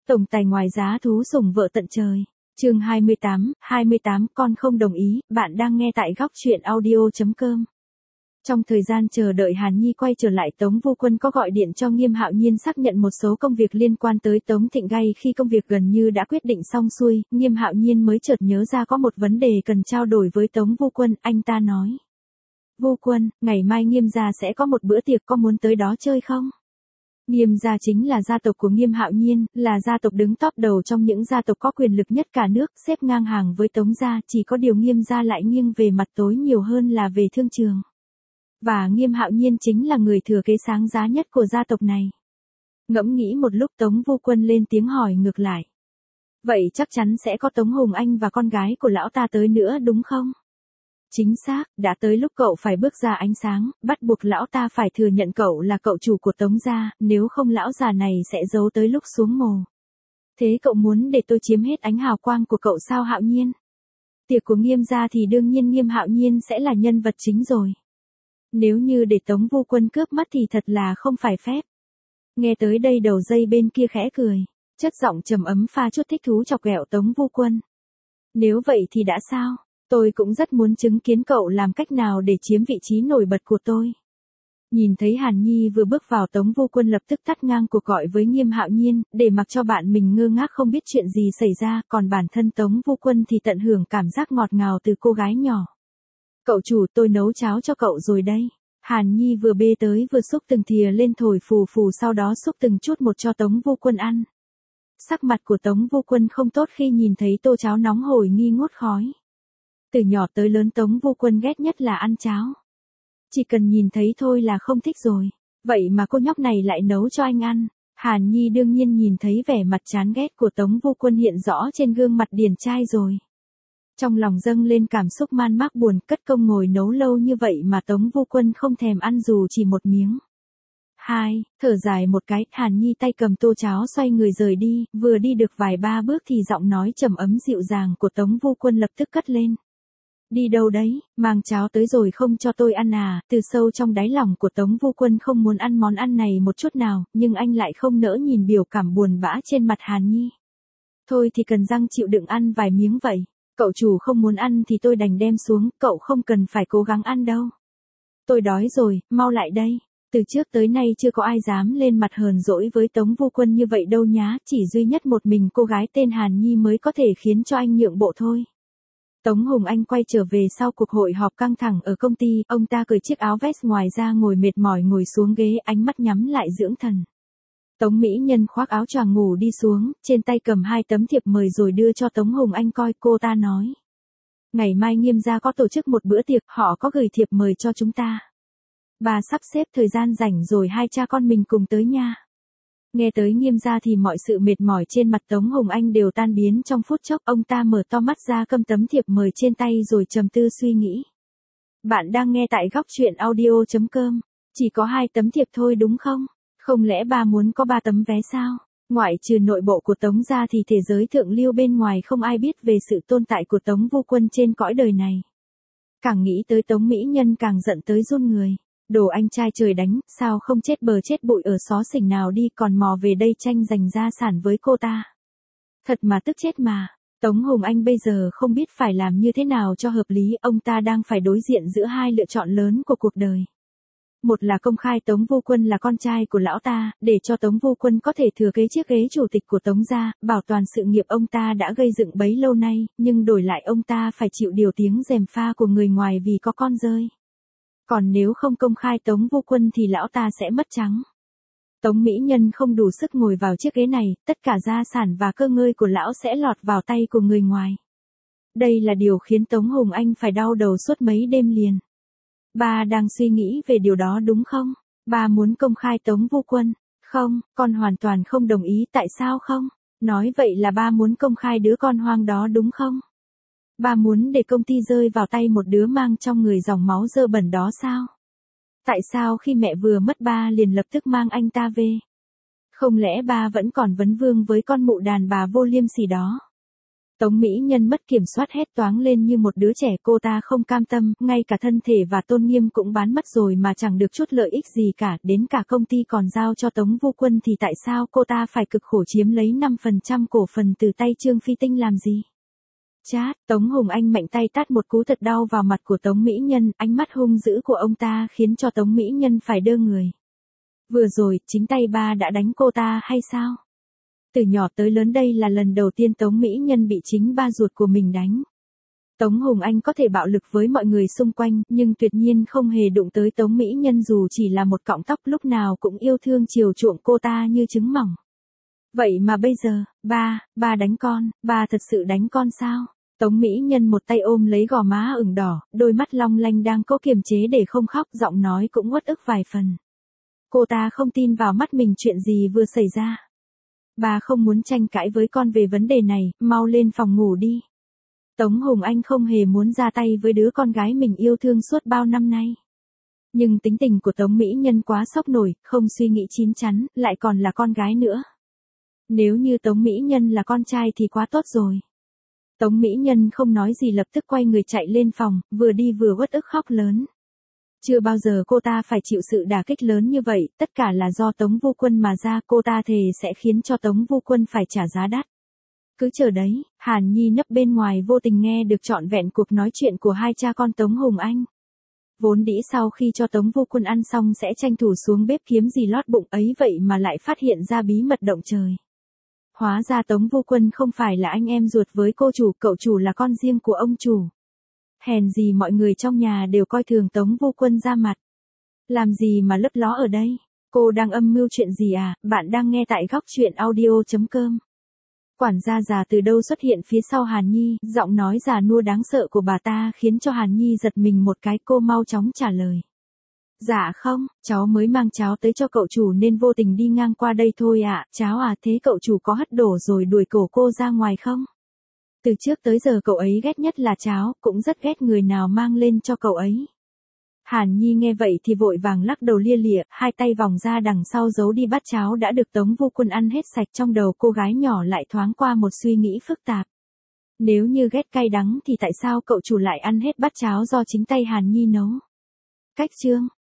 Tổng tài ngoài giá thú sủng vợ tận trời. Chương 28, con không đồng ý, bạn đang nghe tại góc truyện audio.com. Trong thời gian chờ đợi Hàn Nhi quay trở lại, Tống Vu Quân có gọi điện cho Nghiêm Hạo Nhiên xác nhận một số công việc liên quan tới Tống Thịnh Gay. Khi công việc gần như đã quyết định xong xuôi, Nghiêm Hạo Nhiên mới chợt nhớ ra có một vấn đề cần trao đổi với Tống Vu Quân. Anh ta nói: Vu Quân, ngày mai Nghiêm gia sẽ có một bữa tiệc, có muốn tới đó chơi không? Nghiêm gia chính là gia tộc của Nghiêm Hạo Nhiên, là gia tộc đứng top đầu trong những gia tộc có quyền lực nhất cả nước, xếp ngang hàng với Tống gia, chỉ có điều Nghiêm gia lại nghiêng về mặt tối nhiều hơn là về thương trường. Và Nghiêm Hạo Nhiên chính là người thừa kế sáng giá nhất của gia tộc này. Ngẫm nghĩ một lúc, Tống Vu Quân lên tiếng hỏi ngược lại: Vậy chắc chắn sẽ có Tống Hùng Anh và con gái của lão ta tới nữa đúng không? Chính xác, đã tới lúc cậu phải bước ra ánh sáng, bắt buộc lão ta phải thừa nhận cậu là cậu chủ của Tống gia, nếu không lão già này sẽ giấu tới lúc xuống mồ. Thế cậu muốn để tôi chiếm hết ánh hào quang của cậu sao Hạo Nhiên? Tiệc của Nghiêm gia thì đương nhiên Nghiêm Hạo Nhiên sẽ là nhân vật chính rồi. Nếu như để Tống Vu Quân cướp mất thì thật là không phải phép. Nghe tới đây, đầu dây bên kia khẽ cười, chất giọng trầm ấm pha chút thích thú chọc ghẹo Tống Vu Quân. Nếu vậy thì đã sao? Tôi cũng rất muốn chứng kiến cậu làm cách nào để chiếm vị trí nổi bật của tôi. Nhìn thấy Hàn Nhi vừa bước vào, Tống Vu Quân lập tức tắt ngang cuộc gọi với Nghiêm Hạo Nhiên, để mặc cho bạn mình ngơ ngác không biết chuyện gì xảy ra, còn bản thân Tống Vu Quân thì tận hưởng cảm giác ngọt ngào từ cô gái nhỏ. Cậu chủ, tôi nấu cháo cho cậu rồi đây. Hàn Nhi vừa bê tới vừa xúc từng thìa lên thổi phù phù, sau đó xúc từng chút một cho Tống Vu Quân ăn. Sắc mặt của Tống Vu Quân không tốt khi nhìn thấy tô cháo nóng hổi nghi ngút khói. Từ nhỏ tới lớn, Tống Vu Quân ghét nhất là ăn cháo. Chỉ cần nhìn thấy thôi là không thích rồi. Vậy mà cô nhóc này lại nấu cho anh ăn. Hàn Nhi đương nhiên nhìn thấy vẻ mặt chán ghét của Tống Vu Quân hiện rõ trên gương mặt điển trai rồi. Trong lòng dâng lên cảm xúc man mác buồn, cất công ngồi nấu lâu như vậy mà Tống Vu Quân không thèm ăn dù chỉ một miếng. Thở dài một cái, Hàn Nhi tay cầm tô cháo xoay người rời đi, vừa đi được vài ba bước thì giọng nói trầm ấm dịu dàng của Tống Vu Quân lập tức cất lên. Đi đâu đấy, mang cháo tới rồi không cho tôi ăn à? Từ sâu trong đáy lòng của Tống Vu Quân không muốn ăn món ăn này một chút nào, nhưng anh lại không nỡ nhìn biểu cảm buồn bã trên mặt Hàn Nhi. Thôi thì cần răng chịu đựng ăn vài miếng vậy. Cậu chủ không muốn ăn thì tôi đành đem xuống, cậu không cần phải cố gắng ăn đâu. Tôi đói rồi, mau lại đây. Từ trước tới nay chưa có ai dám lên mặt hờn dỗi với Tống Vu Quân như vậy đâu nhá, chỉ duy nhất một mình cô gái tên Hàn Nhi mới có thể khiến cho anh nhượng bộ thôi. Tống Hùng Anh quay trở về sau cuộc hội họp căng thẳng ở công ty, ông ta cởi chiếc áo vest ngoài ra, ngồi mệt mỏi ngồi xuống ghế, ánh mắt nhắm lại dưỡng thần. Tống Mỹ Nhân khoác áo choàng ngủ đi xuống, trên tay cầm 2 tấm thiệp mời rồi đưa cho Tống Hùng Anh coi. Cô ta nói: Ngày mai Nghiêm gia có tổ chức một bữa tiệc, họ có gửi thiệp mời cho chúng ta. Bà sắp xếp thời gian rảnh rồi hai cha con mình cùng tới nha. Nghe tới Nghiêm gia thì mọi sự mệt mỏi trên mặt Tống Hùng Anh đều tan biến trong phút chốc. Ông ta mở to mắt ra, cầm tấm thiệp mời trên tay rồi trầm tư suy nghĩ. Bạn đang nghe tại góc truyện audio.com. Chỉ có 2 tấm thiệp thôi đúng không? Không lẽ bà muốn có 3 tấm vé sao? Ngoại trừ nội bộ của Tống gia thì thế giới thượng lưu bên ngoài không ai biết về sự tồn tại của Tống Vu Quân trên cõi đời này. Càng nghĩ tới Tống Mỹ Nhân càng giận tới run người. Đồ anh trai trời đánh, sao không chết bờ chết bụi ở xó xỉnh nào đi, còn mò về đây tranh giành gia sản với cô ta. Thật mà tức chết mà. Tống Hùng Anh bây giờ không biết phải làm như thế nào cho hợp lý, ông ta đang phải đối diện giữa 2 lựa chọn lớn của cuộc đời. Một là công khai Tống Vu Quân là con trai của lão ta, để cho Tống Vu Quân có thể thừa kế chiếc ghế chủ tịch của Tống gia, bảo toàn sự nghiệp ông ta đã gây dựng bấy lâu nay, nhưng đổi lại ông ta phải chịu điều tiếng gièm pha của người ngoài vì có con rơi. Còn nếu không công khai Tống Vu Quân thì lão ta sẽ mất trắng. Tống Mỹ Nhân không đủ sức ngồi vào chiếc ghế này, tất cả gia sản và cơ ngơi của lão sẽ lọt vào tay của người ngoài. Đây là điều khiến Tống Hùng Anh phải đau đầu suốt mấy đêm liền. Bà đang suy nghĩ về điều đó đúng không? Bà muốn công khai Tống Vu Quân. Không, con hoàn toàn không đồng ý. Tại sao không? Nói vậy là ba muốn công khai đứa con hoang đó đúng không? Ba muốn để công ty rơi vào tay một đứa mang trong người dòng máu dơ bẩn đó sao? Tại sao khi mẹ vừa mất ba liền lập tức mang anh ta về? Không lẽ ba vẫn còn vấn vương với con mụ đàn bà vô liêm sỉ đó? Tống Mỹ Nhân mất kiểm soát hét toáng lên như một đứa trẻ, cô ta không cam tâm, ngay cả thân thể và tôn nghiêm cũng bán mất rồi mà chẳng được chút lợi ích gì cả, đến cả công ty còn giao cho Tống Vu Quân thì tại sao cô ta phải cực khổ chiếm lấy 5% cổ phần từ tay Trương Phi Tinh làm gì? Chát, Tống Hùng Anh mạnh tay tát một cú thật đau vào mặt của Tống Mỹ Nhân, ánh mắt hung dữ của ông ta khiến cho Tống Mỹ Nhân phải đơ người. Vừa rồi, chính tay ba đã đánh cô ta hay sao? Từ nhỏ tới lớn đây là lần đầu tiên Tống Mỹ Nhân bị chính ba ruột của mình đánh. Tống Hùng Anh có thể bạo lực với mọi người xung quanh, nhưng tuyệt nhiên không hề đụng tới Tống Mỹ Nhân dù chỉ là một cọng tóc, lúc nào cũng yêu thương chiều chuộng cô ta như trứng mỏng. Vậy mà bây giờ, ba đánh con, ba thật sự đánh con sao? Tống Mỹ Nhân một tay ôm lấy gò má ửng đỏ, đôi mắt long lanh đang cố kiềm chế để không khóc, giọng nói cũng uất ức vài phần. Cô ta không tin vào mắt mình chuyện gì vừa xảy ra. Bà không muốn tranh cãi với con về vấn đề này, mau lên phòng ngủ đi. Tống Hùng Anh không hề muốn ra tay với đứa con gái mình yêu thương suốt bao năm nay. Nhưng tính tình của Tống Mỹ Nhân quá sốc nổi, không suy nghĩ chín chắn, lại còn là con gái nữa. Nếu như Tống Mỹ Nhân là con trai thì quá tốt rồi. Tống Mỹ Nhân không nói gì lập tức quay người chạy lên phòng, vừa đi vừa uất ức khóc lớn. Chưa bao giờ cô ta phải chịu sự đả kích lớn như vậy, tất cả là do Tống Vu Quân mà ra, cô ta thề sẽ khiến cho Tống Vu Quân phải trả giá đắt. Cứ chờ đấy, Hàn Nhi nấp bên ngoài vô tình nghe được trọn vẹn cuộc nói chuyện của hai cha con Tống Hùng Anh. Vốn dĩ sau khi cho Tống Vu Quân ăn xong sẽ tranh thủ xuống bếp kiếm gì lót bụng ấy, vậy mà lại phát hiện ra bí mật động trời. Hóa ra Tống Vu Quân không phải là anh em ruột với cô chủ, cậu chủ là con riêng của ông chủ. Hèn gì mọi người trong nhà đều coi thường Tống Vu Quân ra mặt. Làm gì mà lấp ló ở đây? Cô đang âm mưu chuyện gì à? Bạn đang nghe tại góc truyện audio.com. Quản gia già từ đâu xuất hiện phía sau Hàn Nhi, giọng nói già nua đáng sợ của bà ta khiến cho Hàn Nhi giật mình một cái, cô mau chóng trả lời. Dạ không, cháu mới mang cháo tới cho cậu chủ nên vô tình đi ngang qua đây thôi ạ. Cháo à, thế cậu chủ có hất đổ rồi đuổi cổ cô ra ngoài không? Từ trước tới giờ cậu ấy ghét nhất là cháo, cũng rất ghét người nào mang lên cho cậu ấy. Hàn Nhi nghe vậy thì vội vàng lắc đầu lia lịa, hai tay vòng ra đằng sau giấu đi bát cháo đã được Tống Vu Quân ăn hết sạch. Trong đầu cô gái nhỏ lại thoáng qua một suy nghĩ phức tạp. Nếu như ghét cay đắng thì tại sao cậu chủ lại ăn hết bát cháo do chính tay Hàn Nhi nấu? Cách chương